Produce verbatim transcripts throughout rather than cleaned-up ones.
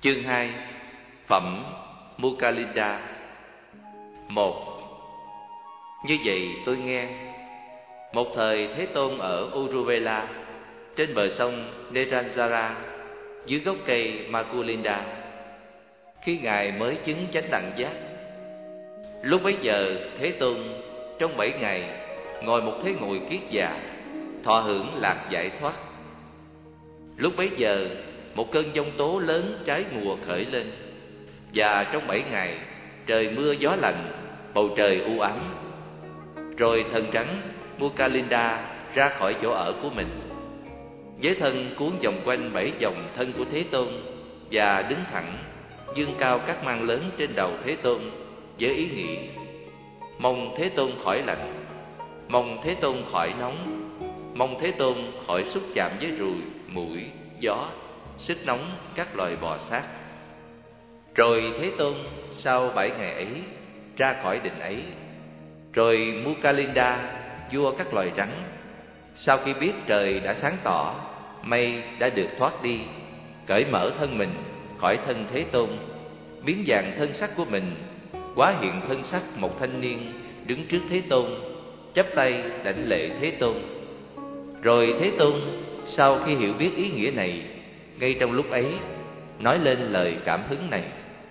Chương hai. Phẩm Mukhalinda. Một. Như vậy tôi nghe, một thời Thế Tôn ở Uruvela, trên bờ sông Neranjara, dưới gốc cây Mukhalinda, khi Ngài mới chứng chánh đẳng giác. Lúc bấy giờ Thế Tôn trong bảy ngày ngồi một thế ngồi kiết già, thọ hưởng lạc giải thoát. Lúc bấy giờ một cơn giông tố lớn trái mùa khởi lên, và trong bảy ngày trời mưa gió lạnh, bầu trời u ám. Rồi thần trắng Mukhalinda ra khỏi chỗ ở của mình, với thân cuốn vòng quanh bảy vòng thân của Thế Tôn, và đứng thẳng dương cao các mang lớn trên đầu Thế Tôn, với ý nghĩ: mong Thế Tôn khỏi lạnh, mong Thế Tôn khỏi nóng, mong Thế Tôn khỏi xúc chạm với ruồi, muỗi, gió, sức nóng các loài bò sát. Rồi Thế Tôn sau bảy ngày ấy ra khỏi định ấy. Rồi Mukhalinda, vua các loài rắn, sau khi biết trời đã sáng tỏ, mây đã được thoát đi, cởi mở thân mình khỏi thân Thế Tôn, biến dạng thân sắc của mình, hóa hiện thân sắc một thanh niên đứng trước Thế Tôn, chắp tay đảnh lễ Thế Tôn. Rồi Thế Tôn sau khi hiểu biết ý nghĩa này, ngay trong lúc ấy nói lên lời cảm hứng này: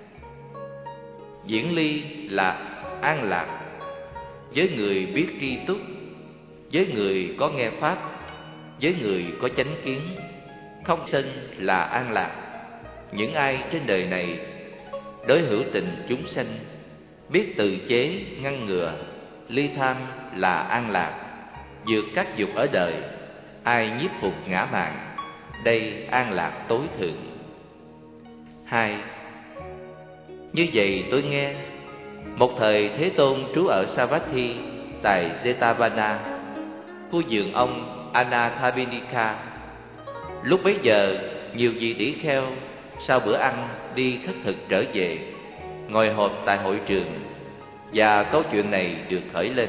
diễn ly là an lạc, với người biết tri túc, với người có nghe pháp, với người có chánh kiến. Không sân là an lạc. Những ai trên đời này đối hữu tình chúng sanh, biết từ chế ngăn ngừa, ly tham là an lạc, vượt các dục ở đời, ai nhiếp phục ngã mạn, đây an lạc tối thượng. Hai. Như vậy tôi nghe, một thời Thế Tôn trú ở Savatthi tại Jetavana, khu vườn ông Anathapindika. Lúc bấy giờ nhiều vị tỷ kheo sau bữa ăn đi khất thực trở về, ngồi họp tại hội trường, và câu chuyện này được khởi lên: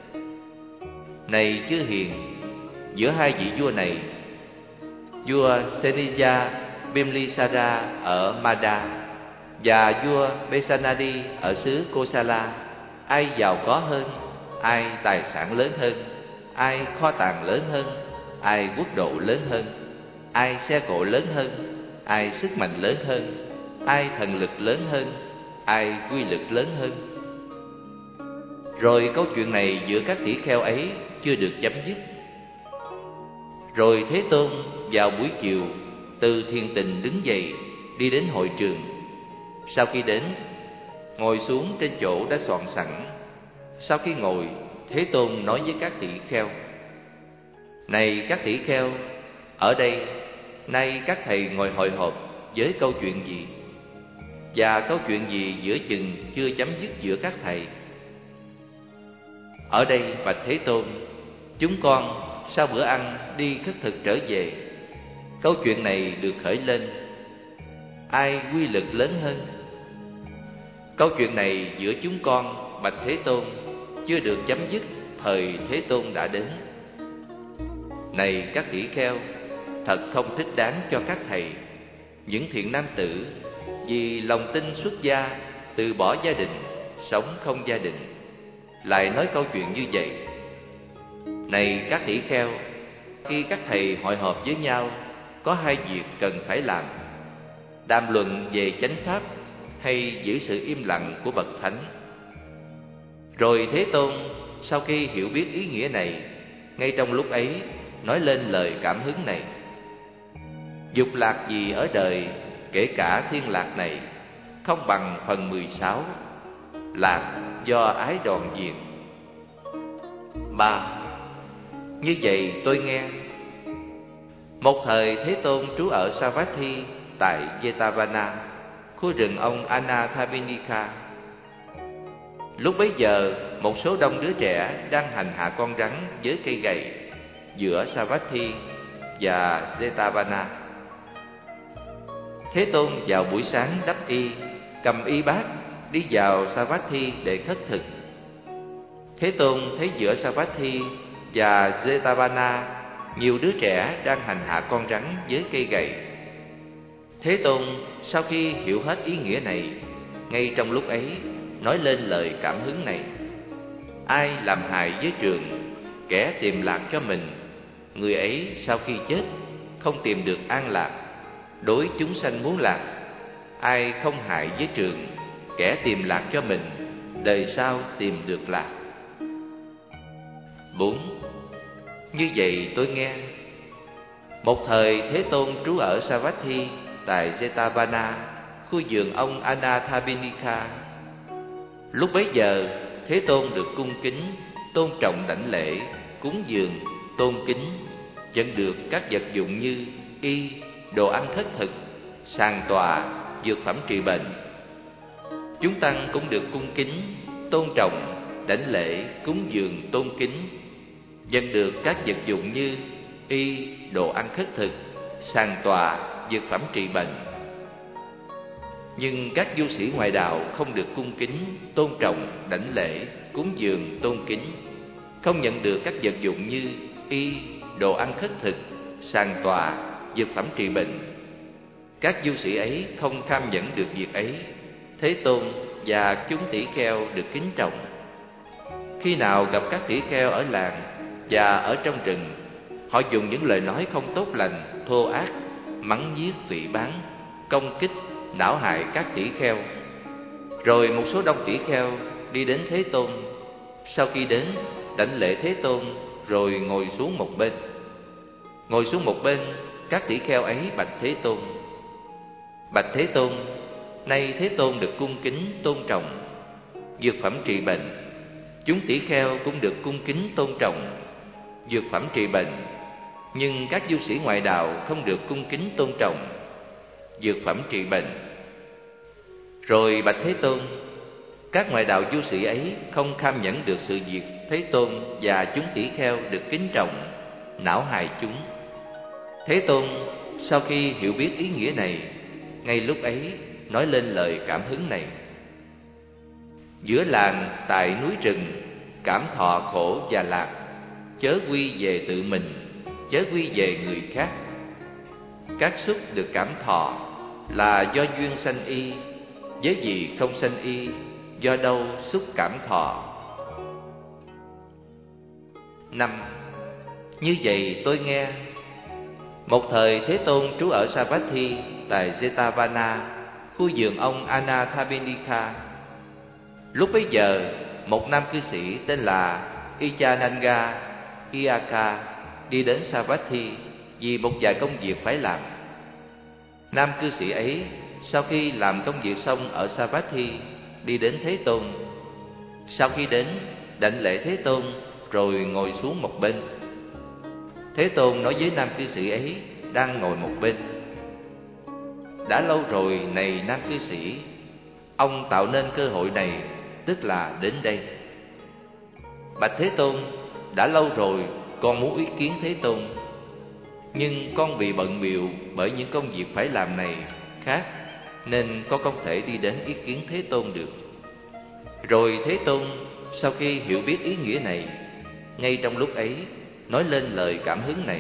này chư hiền, giữa hai vị vua này, vua Senija Bimlisara ở Mada và vua Besanadi ở xứ Kosala, ai giàu có hơn, ai tài sản lớn hơn, ai kho tàng lớn hơn, ai quốc độ lớn hơn, ai xe cộ lớn hơn, ai sức mạnh lớn hơn, ai thần lực lớn hơn, ai quy lực lớn hơn. Rồi câu chuyện này giữa các tỷ kheo ấy chưa được chấm dứt. Rồi Thế Tôn vào buổi chiều từ thiền tình đứng dậy, đi đến hội trường. Sau khi đến, ngồi xuống trên chỗ đã soạn sẵn. Sau khi ngồi, Thế Tôn nói với các tỷ kheo: này các tỷ kheo, ở đây nay các thầy ngồi hội họp với câu chuyện gì? Và câu chuyện gì giữa chừng chưa chấm dứt giữa các thầy? Ở đây bạch Thế Tôn, chúng con sau bữa ăn đi khất thực trở về, câu chuyện này được khởi lên: ai quy lực lớn hơn? Câu chuyện này giữa chúng con bạch Thế Tôn chưa được chấm dứt thời Thế Tôn đã đến. Này các tỷ kheo, thật không thích đáng cho các thầy, những thiện nam tử, vì lòng tin xuất gia, từ bỏ gia đình, sống không gia đình, lại nói câu chuyện như vậy. Này các tỷ kheo, khi các thầy hội họp với nhau, có hai việc cần phải làm: đàm luận về chánh pháp hay giữ sự im lặng của bậc thánh. Rồi Thế Tôn sau khi hiểu biết ý nghĩa này, ngay trong lúc ấy nói lên lời cảm hứng này: dục lạc gì ở đời, kể cả thiên lạc này, không bằng phần mười sáu, lạc do ái đòn diệt. Ba. Như vậy tôi nghe, một thời Thế Tôn trú ở Savatthi tại Jetavana, khu rừng ông Anathapindika. Lúc bấy giờ một số đông đứa trẻ đang hành hạ con rắn với cây gậy giữa Savatthi và Jetavana. Thế Tôn vào buổi sáng đắp y, cầm y bát đi vào Savatthi để khất thực. Thế Tôn thấy giữa Savatthi và Jetavana nhiều đứa trẻ đang hành hạ con rắn với cây gậy. Thế Thế Tôn sau khi hiểu hết ý nghĩa này, ngay trong lúc ấy nói lên lời cảm hứng này: ai làm hại với trường, kẻ tìm lạc cho mình, người ấy sau khi chết không tìm được an lạc. Đối chúng sanh muốn lạc, ai không hại với trường, kẻ tìm lạc cho mình, đời sau tìm được lạc. Bốn. Như vậy tôi nghe. Một thời Thế Tôn trú ở Savatthi tại Jetavana, khu vườn ông Anathapindika. Lúc bấy giờ Thế Tôn được cung kính, tôn trọng đảnh lễ, cúng dường, tôn kính, nhận được các vật dụng như y, đồ ăn khất thực, sàn tọa, dược phẩm trị bệnh. Chúng tăng cũng được cung kính, tôn trọng, đảnh lễ, cúng dường, tôn kính, nhận được các vật dụng như y, đồ ăn khất thực, sàn tọa, dược phẩm trị bệnh. Nhưng các du sĩ ngoại đạo không được cung kính, tôn trọng, đảnh lễ, cúng dường, tôn kính, không nhận được các vật dụng như y, đồ ăn khất thực, sàn tọa, dược phẩm trị bệnh. Các du sĩ ấy không kham nhẫn được việc ấy. Thế Tôn và chúng tỷ kheo được kính trọng. Khi nào gặp các tỷ kheo ở làng và ở trong rừng, họ dùng những lời nói không tốt lành, thô ác, mắng nhiếc, phỉ báng, công kích, não hại các tỷ kheo. Rồi một số đông tỷ kheo đi đến Thế Tôn. Sau khi đến, đảnh lễ Thế Tôn rồi ngồi xuống một bên. Ngồi xuống một bên, các tỷ kheo ấy bạch Thế Tôn: bạch Thế Tôn, nay Thế Tôn được cung kính tôn trọng, dược phẩm trị bệnh. Chúng tỷ kheo cũng được cung kính tôn trọng, dược phẩm trị bệnh. Nhưng các du sĩ ngoại đạo không được cung kính tôn trọng, dược phẩm trị bệnh. Rồi bạch Thế Tôn, các ngoại đạo du sĩ ấy không kham nhẫn được sự việc Thế Tôn và chúng tỷ kheo được kính trọng, não hại chúng. Thế Tôn sau khi hiểu biết ý nghĩa này, ngay lúc ấy nói lên lời cảm hứng này: giữa làng tại núi rừng, cảm thọ khổ và lạc, chớ quy về tự mình, chớ quy về người khác. Các xúc được cảm thọ là do duyên sanh y, với gì không sanh y, do đâu xúc cảm thọ. Năm. Như vậy tôi nghe. Một thời Thế Tôn trú ở Savatthi tại Jetavana, khu vườn ông Anathapindika. Lúc bấy giờ, một nam cư sĩ tên là Ichananga Iyaka đi đến Savatthi vì một vài công việc phải làm. Nam cư sĩ ấy sau khi làm công việc xong ở Savatthi đi đến Thế Tôn. Sau khi đến, đảnh lễ Thế Tôn rồi ngồi xuống một bên. Thế Tôn nói với nam cư sĩ ấy đang ngồi một bên: đã lâu rồi này nam cư sĩ, ông tạo nên cơ hội này, tức là đến đây. Bạch Thế Tôn, đã lâu rồi con muốn ý kiến Thế Tôn, nhưng con bị bận bịu bởi những công việc phải làm này khác, nên con không thể đi đến ý kiến Thế Tôn được. Rồi Thế Tôn sau khi hiểu biết ý nghĩa này, ngay trong lúc ấy nói lên lời cảm hứng này: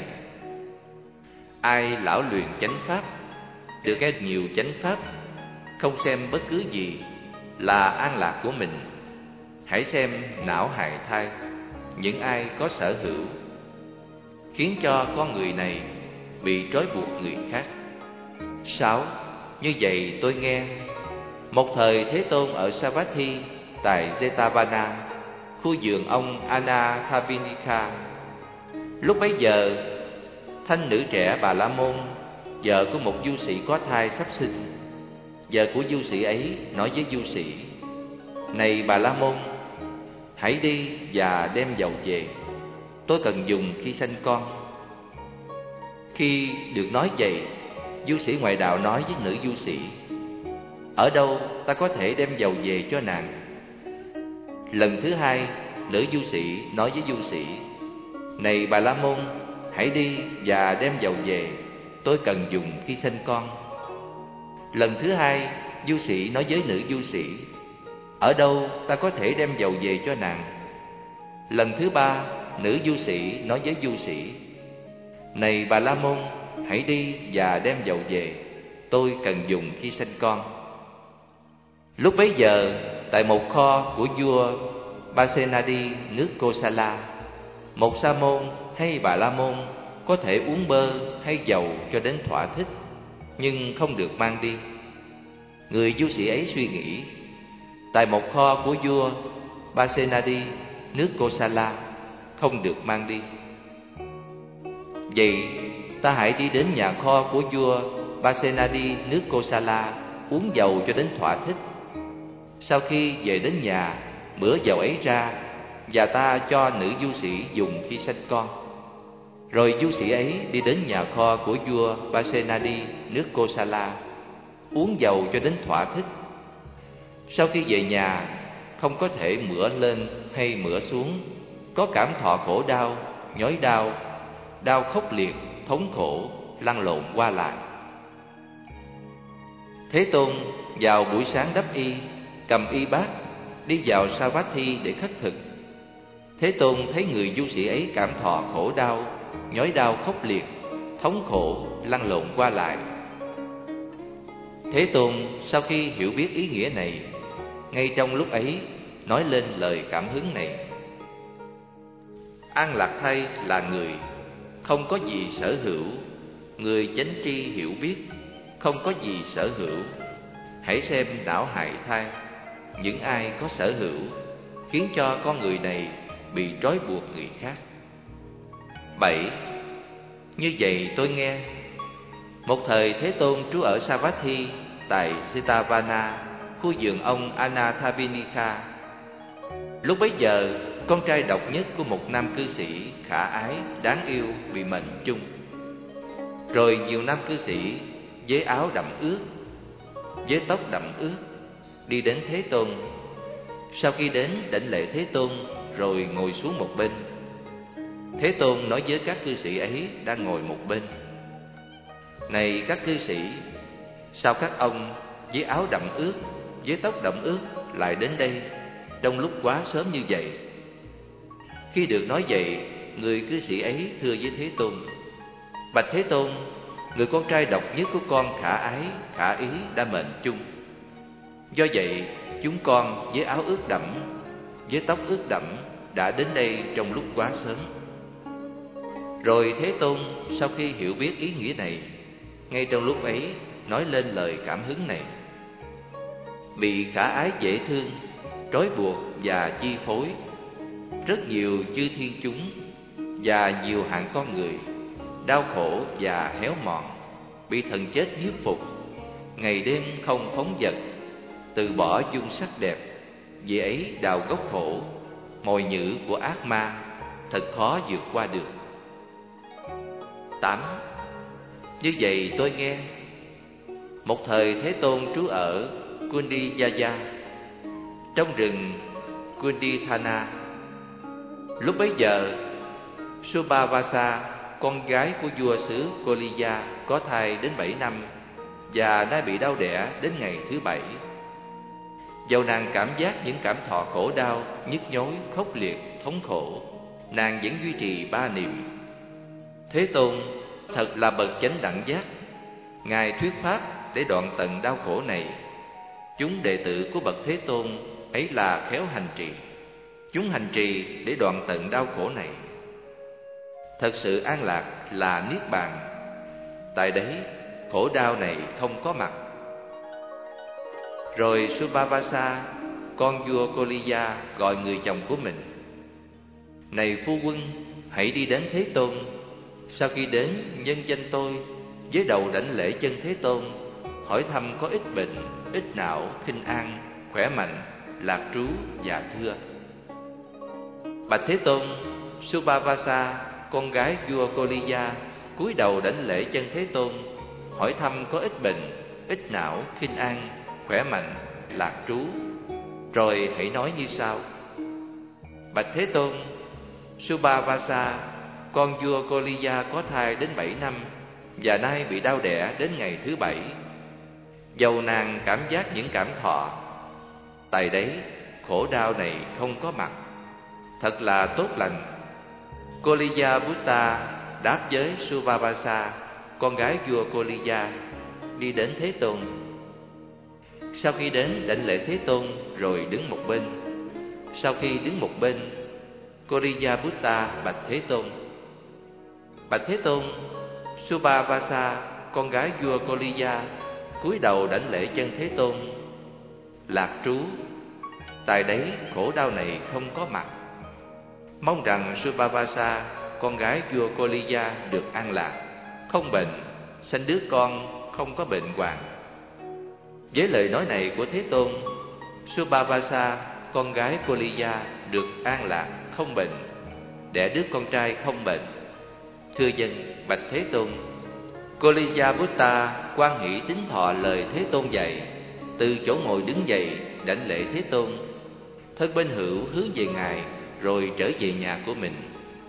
ai lão luyện chánh pháp, được nghe nhiều chánh pháp, không xem bất cứ gì là an lạc của mình, hãy xem não hại thai, những ai có sở hữu, khiến cho con người này bị trói buộc người khác. Sáu. Như vậy tôi nghe. Một thời Thế Tôn ở Savatthi tại Jetavana, khu vườn ông Anathapindika. Lúc bấy giờ, thanh nữ trẻ Bà La Môn, vợ của một du sĩ có thai sắp sinh. Vợ của du sĩ ấy nói với du sĩ: này Bà La Môn, hãy đi và đem dầu về, tôi cần dùng khi sanh con. Khi được nói vậy, du sĩ ngoại đạo nói với nữ du sĩ: ở đâu ta có thể đem dầu về cho nàng? Lần thứ hai, nữ du sĩ nói với du sĩ: này Bà La Môn, hãy đi và đem dầu về, tôi cần dùng khi sanh con. Lần thứ hai, du sĩ nói với nữ du sĩ: ở đâu ta có thể đem dầu về cho nàng? Lần thứ ba, nữ du sĩ nói với du sĩ: này Bà La Môn, hãy đi và đem dầu về, tôi cần dùng khi sanh con. Lúc bấy giờ, tại một kho của vua Pasenadi nước Kosala, một sa môn hay bà la môn có thể uống bơ hay dầu cho đến thỏa thích, nhưng không được mang đi. Người du sĩ ấy suy nghĩ, tại một kho của vua Pasenadi nước Kosala không được mang đi. Vậy ta hãy đi đến nhà kho của vua Pasenadi nước Kosala uống dầu cho đến thỏa thích. Sau khi về đến nhà, bữa dầu ấy ra và ta cho nữ du sĩ dùng khi sanh con. Rồi du sĩ ấy đi đến nhà kho của vua Pasenadi nước Kosala uống dầu cho đến thỏa thích. Sau khi về nhà, không có thể mửa lên hay mửa xuống, có cảm thọ khổ đau, nhói đau, đau khốc liệt, thống khổ, lăn lộn qua lại. Thế Tôn vào buổi sáng đắp y, cầm y bát, đi vào Savatthi để khất thực. Thế Tôn thấy người du sĩ ấy cảm thọ khổ đau, nhói đau khốc liệt, thống khổ, lăn lộn qua lại. Thế Tôn sau khi hiểu biết ý nghĩa này, ngay trong lúc ấy nói lên lời cảm hứng này: An lạc thay là người, không có gì sở hữu. Người chánh tri hiểu biết, không có gì sở hữu. Hãy xem não hại thai, những ai có sở hữu, khiến cho con người này bị trói buộc người khác. Bảy. Như vậy tôi nghe, một thời Thế Tôn trú ở Savatthi tại Setavana, khu vườn ông Anathavinika. Lúc bấy giờ, con trai độc nhất của một nam cư sĩ khả ái, đáng yêu bị mệnh chung. Rồi nhiều nam cư sĩ với áo đậm ướt, với tóc đậm ướt, đi đến Thế Tôn. Sau khi đến đảnh lễ Thế Tôn, rồi ngồi xuống một bên. Thế Tôn nói với các cư sĩ ấy đang ngồi một bên: Này các cư sĩ, sao các ông với áo đậm ướt, với tóc đậm ướt lại đến đây trong lúc quá sớm như vậy? Khi được nói vậy, người cư sĩ ấy thưa với Thế Tôn: Bạch Thế Tôn, người con trai độc nhất của con khả ái, khả ý đã mệnh chung. Do vậy, chúng con với áo ướt đẫm, với tóc ướt đẫm đã đến đây trong lúc quá sớm. Rồi Thế Tôn sau khi hiểu biết ý nghĩa này, ngay trong lúc ấy nói lên lời cảm hứng này: Bị khả ái dễ thương, trói buộc và chi phối, rất nhiều chư thiên chúng và nhiều hạng con người đau khổ và héo mòn, bị thần chết hiếp phục, ngày đêm không phóng dật, từ bỏ dung sắc đẹp, vì ấy đào gốc khổ, mồi nhử của ác ma, thật khó vượt qua được. Tám. Như vậy tôi nghe, một thời Thế Tôn trú ở Kundijaya, trong rừng Kundithana. Lúc bấy giờ, Subhavasa, con gái của vua xứ Koliya, có thai đến bảy năm và đã bị đau đẻ đến ngày thứ bảy. Dầu nàng cảm giác những cảm thọ khổ đau, nhức nhối, khốc liệt, thống khổ, nàng vẫn duy trì ba niệm. Thế Tôn thật là bậc chánh đẳng giác, Ngài thuyết pháp để đoạn tận đau khổ này. Chúng đệ tử của bậc Thế Tôn ấy là khéo hành trì, chúng hành trì để đoạn tận đau khổ này. Thật sự an lạc là niết bàn, tại đấy khổ đau này không có mặt. Rồi Subhavasa, con vua Koliya, gọi người chồng của mình: Này phu quân, hãy đi đến Thế Tôn. Sau khi đến, nhân danh tôi, với đầu đảnh lễ chân Thế Tôn, hỏi thăm có ít bệnh, ít não, khinh an, khỏe mạnh, lạc trú và thưa. Bạch Thế Tôn, Subhavasa, con gái vua Koliya, cúi đầu đảnh lễ chân Thế Tôn, hỏi thăm có ít bệnh, ít não, khinh an, khỏe mạnh, lạc trú. Rồi hãy nói như sau: Bạch Thế Tôn, Subhavasa, con vua Koliya có thai đến bảy năm và nay bị đau đẻ đến ngày thứ bảy. Dầu nàng cảm giác những cảm thọ, tại đấy khổ đau này không có mặt, thật là tốt lành. Koliya Buddha đáp với Subhavasa, con gái vua Koliya: đi đến Thế Tôn. Sau khi đến đảnh lễ Thế Tôn rồi đứng một bên. Sau khi đứng một bên, Koriyabutta bạch Thế Tôn: Bạch Thế Tôn, Subhavasa, con gái vua Koliya, cúi đầu đảnh lễ chân Thế Tôn. Lạc trú, tại đấy khổ đau này không có mặt. Mong rằng Subhavasa, con gái vua Koliya, được an lạc, không bệnh, sanh đứa con không có bệnh hoạn. Với lời nói này của Thế Tôn, Subhavasa, con gái Koliya, được an lạc, không bệnh, đẻ đứa con trai không bệnh. Thưa dân, bạch Thế Tôn, Koriyabutta hoan hỷ tín thọ lời Thế Tôn dạy, từ chỗ ngồi đứng dậy đảnh lễ Thế Tôn. Thân bên hữu hướng về Ngài rồi trở về nhà của mình.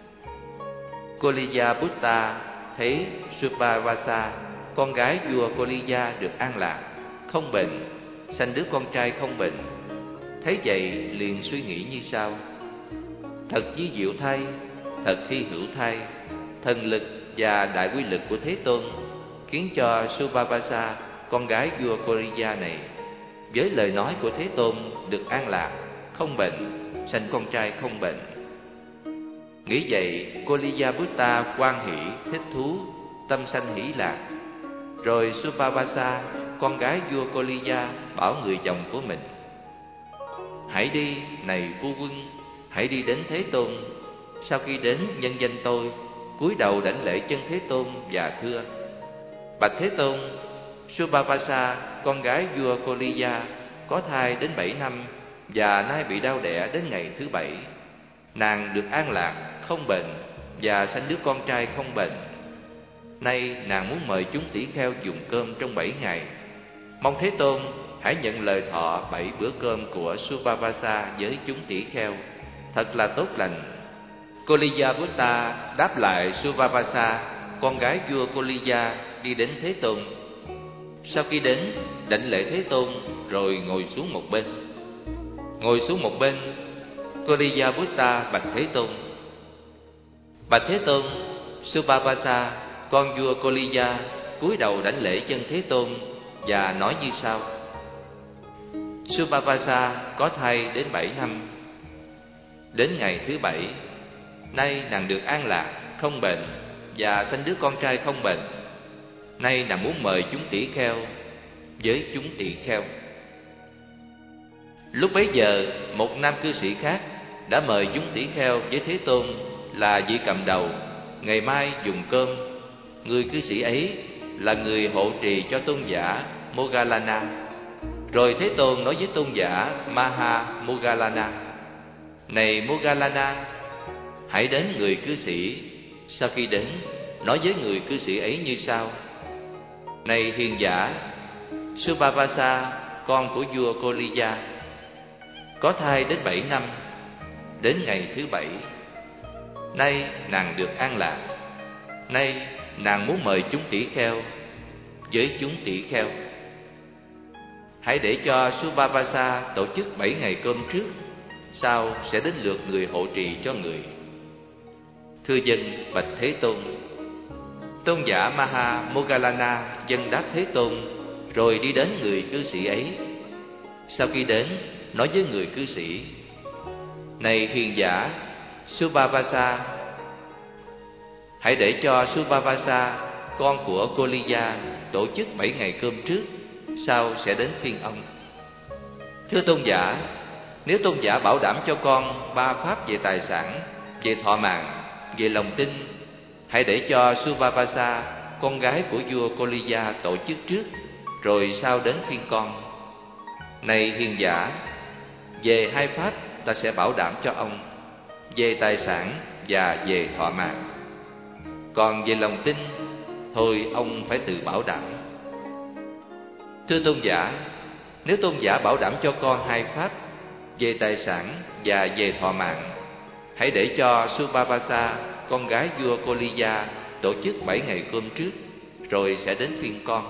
Koriyabutta thấy Subhavasa, con gái vua Koliya, được an lạc, không bệnh, sanh đứa con trai không bệnh. Thấy vậy liền suy nghĩ như sau: thật vi diệu thay, thật hy hữu thay, thần lực và đại quy lực của Thế Tôn khiến cho Subhavasa, con gái vua Koliya này, với lời nói của Thế Tôn được an lạc, không bệnh, sanh con trai không bệnh. Nghĩ vậy, Koriyabutta hoan hỷ, thích thú, tâm sanh hỷ lạc. Rồi Subhavasa, con gái vua Koliya, bảo người chồng của mình: hãy đi, này phu quân, hãy đi đến Thế Tôn. Sau khi đến nhân danh tôi, cúi đầu đảnh lễ chân Thế Tôn và thưa: bạch Thế Tôn, Subhavasa, con gái vua Koliya, có thai đến bảy năm và nay bị đau đẻ đến ngày thứ bảy. Nàng được an lạc, không bệnh, và sanh đứa con trai không bệnh. Nay nàng muốn mời chúng tỷ kheo dùng cơm trong bảy ngày. Mong Thế Tôn hãy nhận lời thọ bảy bữa cơm của Subhavasa với chúng tỷ kheo, thật là tốt lành. Koriyabutta đáp lại Subhavasa, con gái vua Koliya, đi đến Thế Tôn. Sau khi đến đảnh lễ Thế Tôn rồi ngồi xuống một bên. Ngồi xuống một bên, Koriyabutta bạch Thế Tôn: bạch Thế Tôn, Subhavasa, con vua Koliya, cúi đầu đảnh lễ chân Thế Tôn và nói như sau: Subhavasa có thai đến bảy năm. Đến ngày thứ bảy, nay nàng được an lạc, không bệnh, và sanh đứa con trai không bệnh. Nay nàng muốn mời chúng tỷ kheo với chúng tỷ kheo. Lúc bấy giờ, một nam cư sĩ khác đã mời chúng tỷ kheo với Thế Tôn là vị cầm đầu ngày mai dùng cơm. Người cư sĩ ấy là người hộ trì cho tôn giả Moggallana. Rồi Thế Tôn nói với tôn giả Maha Moggallana: này Moggallana, hãy đến người cư sĩ. Sau khi đến, nói với người cư sĩ ấy như sau: này hiền giả, Subhavasa, con của vua Koliya, có thai đến bảy năm. Đến ngày thứ bảy, nay nàng được an lạc. Nay nàng muốn mời chúng tỷ kheo với chúng tỷ kheo. Hãy để cho Subhavasa tổ chức bảy ngày cơm trước, sau sẽ đến lượt người hộ trì cho người. Thưa dân, bạch Thế Tôn. Tôn giả Maha Moggallana dân đáp Thế Tôn, rồi đi đến người cư sĩ ấy. Sau khi đến, nói với người cư sĩ: này hiền giả Subhavasa, hãy để cho Subhavasa, con của Koliya, tổ chức bảy ngày cơm trước, sau sẽ đến phiên ông. Thưa tôn giả, nếu tôn giả bảo đảm cho con ba pháp về tài sản, về thọ mạng, về lòng tin, hãy để cho Subhavasa, con gái của vua Koliya, tổ chức trước, rồi sau đến phiên con. Này hiền giả, về hai pháp ta sẽ bảo đảm cho ông, về tài sản và về thọ mạng. Còn về lòng tin, thôi ông phải tự bảo đảm. Thưa tôn giả, nếu tôn giả bảo đảm cho con hai pháp, về tài sản và về thọ mạng, hãy để cho Subhavasa, con gái vua Koliya, tổ chức bảy ngày cơm trước, rồi sẽ đến phiên con.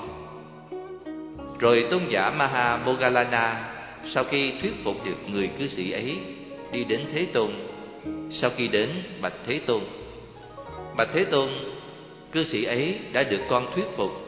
Rồi tôn giả Maha Moggallana sau khi thuyết phục được người cư sĩ ấy, đi đến Thế Tôn. Sau khi đến, bạch Thế Tôn: bạch Thế Tôn, cư sĩ ấy đã được con thuyết phục.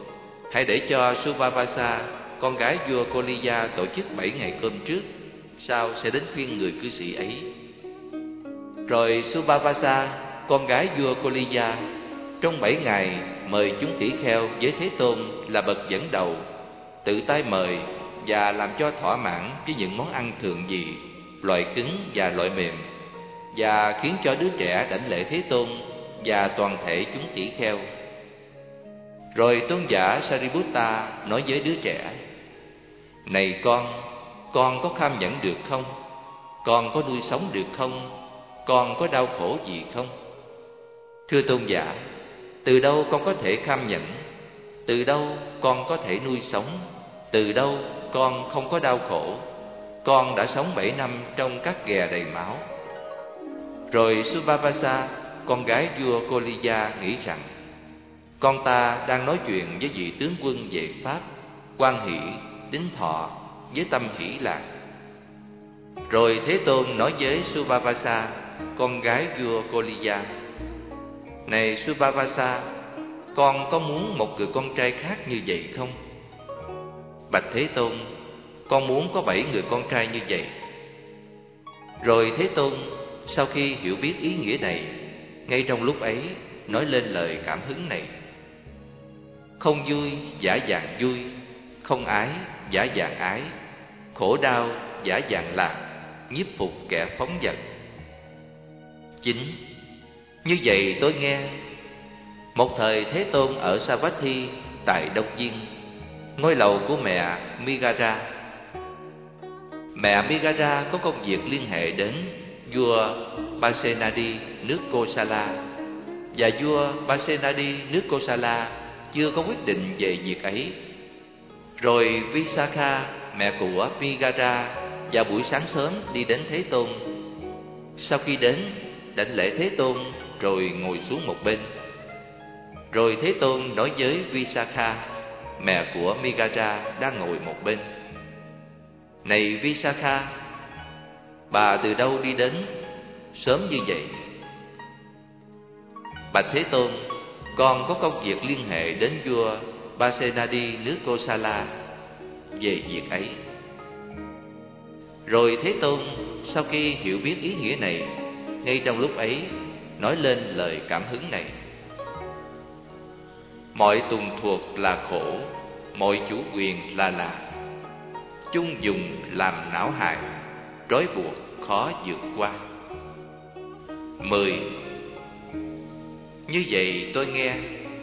hãy để cho Subhavasa, con gái vua Koliya, tổ chức bảy ngày cơm trước, sau sẽ đến phiên người cư sĩ ấy. Rồi Subhavasa, con gái vua Koliya, trong bảy ngày mời chúng tỷ kheo với Thế Tôn là bậc dẫn đầu, tự tay mời và làm cho thỏa mãn với những món ăn thượng vị, loại cứng và loại mềm, và khiến cho đứa trẻ đảnh lễ Thế Tôn và toàn thể chúng tỷ kheo. Rồi tôn giả Sariputta nói với đứa trẻ: Này con, con có kham nhẫn được không? Con có nuôi sống được không? Con có đau khổ gì không? Thưa tôn giả, từ đâu con có thể kham nhẫn? Từ đâu con có thể nuôi sống? Từ đâu con không có đau khổ? Con đã sống bảy năm trong các ghè đầy máu. Rồi Subhavasa, con gái vua Koliya, nghĩ rằng con ta đang nói chuyện với vị tướng quân về pháp, quan hỷ, đính thọ, với tâm hỷ lạc. Rồi Thế Tôn nói với Subhavasa, con gái vua Koliya: Này Subhavasa, con có muốn một người con trai khác như vậy không? Bạch Thế Tôn, con muốn có bảy người con trai như vậy. Rồi Thế Tôn sau khi hiểu biết ý nghĩa này, ngay trong lúc ấy nói lên lời cảm hứng này: Không vui giả dạng vui, không ái giả dạng ái, khổ đau giả dạng lạc, nhiếp phục kẻ phóng dật. Chín. Như vậy tôi nghe, một thời Thế Tôn ở Savatthi tại Đông Viên, ngôi lầu của mẹ Migara. Mẹ Migara có công việc liên hệ đến vua Pasenadi nước Kosala, và vua Pasenadi nước Kosala chưa có quyết định về việc ấy. Rồi Visakha, mẹ của Migara, vào buổi sáng sớm đi đến Thế Tôn. Sau khi đến, đảnh lễ Thế Tôn rồi ngồi xuống một bên. Rồi Thế Tôn nói với Visakha, mẹ của Migara đang ngồi một bên: Này Visakha, bà từ đâu đi đến sớm như vậy? Bạch Thế Tôn, con có công việc liên hệ đến vua Pasenadi nước Kosala về việc ấy. Rồi Thế Tôn sau khi hiểu biết ý nghĩa này, ngay trong lúc ấy nói lên lời cảm hứng này: Mọi tùng thuộc là khổ, mọi chủ quyền là lạc, chung dùng làm não hại, trói buộc khó vượt qua. Mười. Như vậy tôi nghe,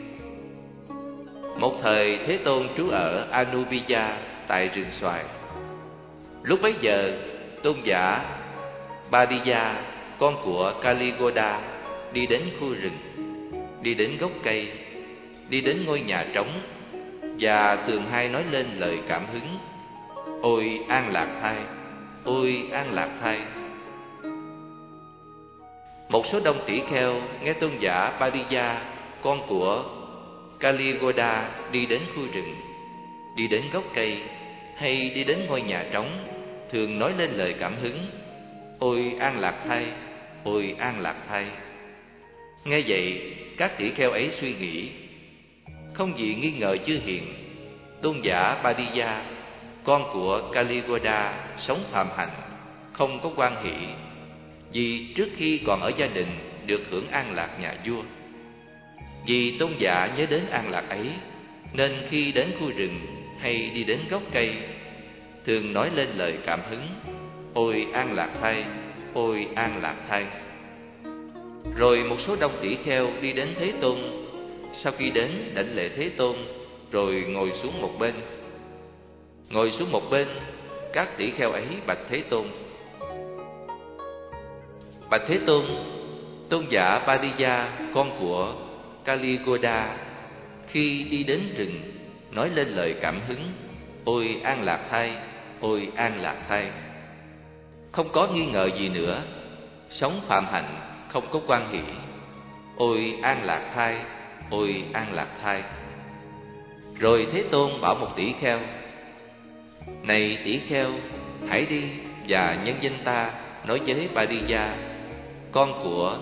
một thời Thế Tôn trú ở Anubiya tại rừng xoài. Lúc bấy giờ, tôn giả Badiya, con của Kaligoda, đi đến khu rừng, đi đến gốc cây, đi đến ngôi nhà trống, và thường hay nói lên lời cảm hứng: Ôi an lạc thai, ôi an lạc thai. Một số đông tỷ kheo nghe tôn giả Badiya, con của Kaligoda, đi đến khu rừng, đi đến gốc cây, hay đi đến ngôi nhà trống, thường nói lên lời cảm hứng: Ôi an lạc thai, ôi an lạc thai. Nghe vậy, các tỷ kheo ấy suy nghĩ: Không gì nghi ngờ chư hiền, tôn giả Badiya, con của Kaligoda, sống phạm hạnh, không có quan hỷ, vì trước khi còn ở gia đình được hưởng an lạc nhà vua. Vì tôn giả nhớ đến an lạc ấy, nên khi đến khu rừng hay đi đến gốc cây, thường nói lên lời cảm hứng: Ôi an lạc thai, ôi an lạc thai. Rồi một số đông tỷ kheo đi đến Thế Tôn. Sau khi đến, đảnh lễ Thế Tôn rồi ngồi xuống một bên. Ngồi xuống một bên, các tỷ kheo ấy bạch Thế Tôn: Bạch Thế Tôn, tôn giả Badiya, con của Kaligoda, khi đi đến rừng, nói lên lời cảm hứng: Ôi an lạc thai, ôi an lạc thai. Không có nghi ngờ gì nữa, sống phạm hạnh, không có quan hỷ. Ôi an lạc thai, ôi an lạc thai. Rồi Thế Tôn bảo một tỷ kheo: Này tỷ kheo, hãy đi và nhân danh ta nói với Badiya, con của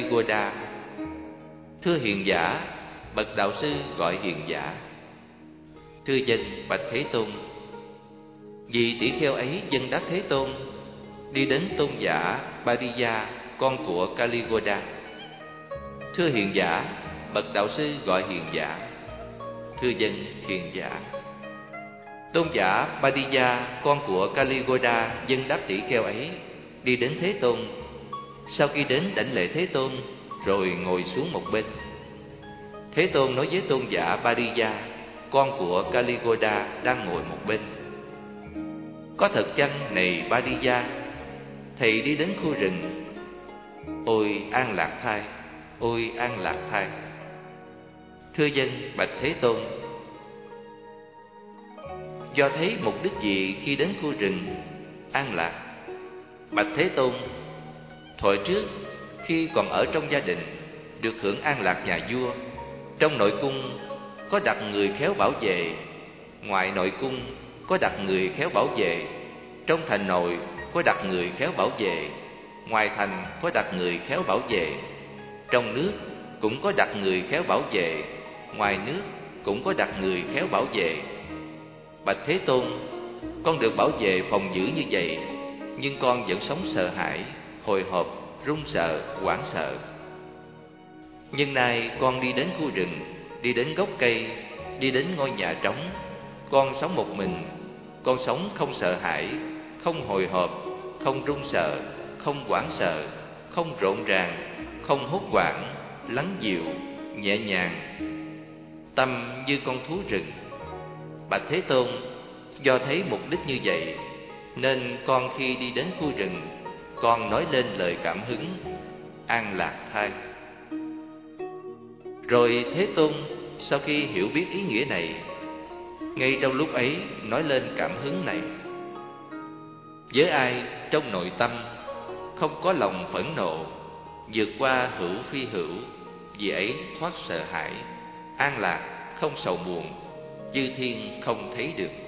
Kaligoda: Thưa hiền giả, bậc đạo sư gọi hiền giả. Thưa dân bạch Thế Tôn. Vị tỷ kheo ấy dân đáp Thế Tôn, đi đến tôn giả Bariya, con của Kaligoda. Thưa hiền giả, bậc đạo sư gọi hiền giả. Thưa dân hiền giả. Tôn giả Bariya, con của Kaligoda, dân đáp tỷ kheo ấy, đi đến Thế Tôn. Sau khi đến đảnh lễ Thế Tôn, rồi ngồi xuống một bên. Thế Tôn nói với tôn giả Bariya, con của Kaligoda, đang ngồi một bên: có thật chăng này Bariya, thầy đi đến khu rừng? Ôi An Lạc Thai, ôi An Lạc Thai. Thưa dân bạch Thế Tôn. Do thấy mục đích gì khi đến khu rừng An Lạc? Bạch Thế Tôn, thuở trước khi còn ở trong gia đình, được hưởng an lạc nhà vua, trong nội cung có đặt người khéo bảo vệ, ngoài nội cung có đặt người khéo bảo vệ, trong thành nội có đặt người khéo bảo vệ, ngoài thành có đặt người khéo bảo vệ, trong nước cũng có đặt người khéo bảo vệ, ngoài nước cũng có đặt người khéo bảo vệ. Bạch Thế Tôn, con được bảo vệ phòng giữ như vậy, nhưng con vẫn sống sợ hãi, hồi hộp, run sợ, hoảng sợ. Nhưng nay con đi đến khu rừng, đi đến gốc cây, đi đến ngôi nhà trống, con sống một mình. Con sống không sợ hãi, không hồi hộp, không run sợ, không hoảng sợ, không rộn ràng, không hốt hoảng, lắng dịu, nhẹ nhàng, tâm như con thú rừng. Bạch Thế Tôn, do thấy mục đích như vậy, nên con khi đi đến khu rừng, con nói lên lời cảm hứng An Lạc Thai. Rồi Thế Tôn sau khi hiểu biết ý nghĩa này, ngay trong lúc ấy nói lên cảm hứng này: với ai trong nội tâm không có lòng phẫn nộ, vượt qua hữu phi hữu, vì ấy thoát sợ hãi, an lạc không sầu buồn, chư thiên không thấy được.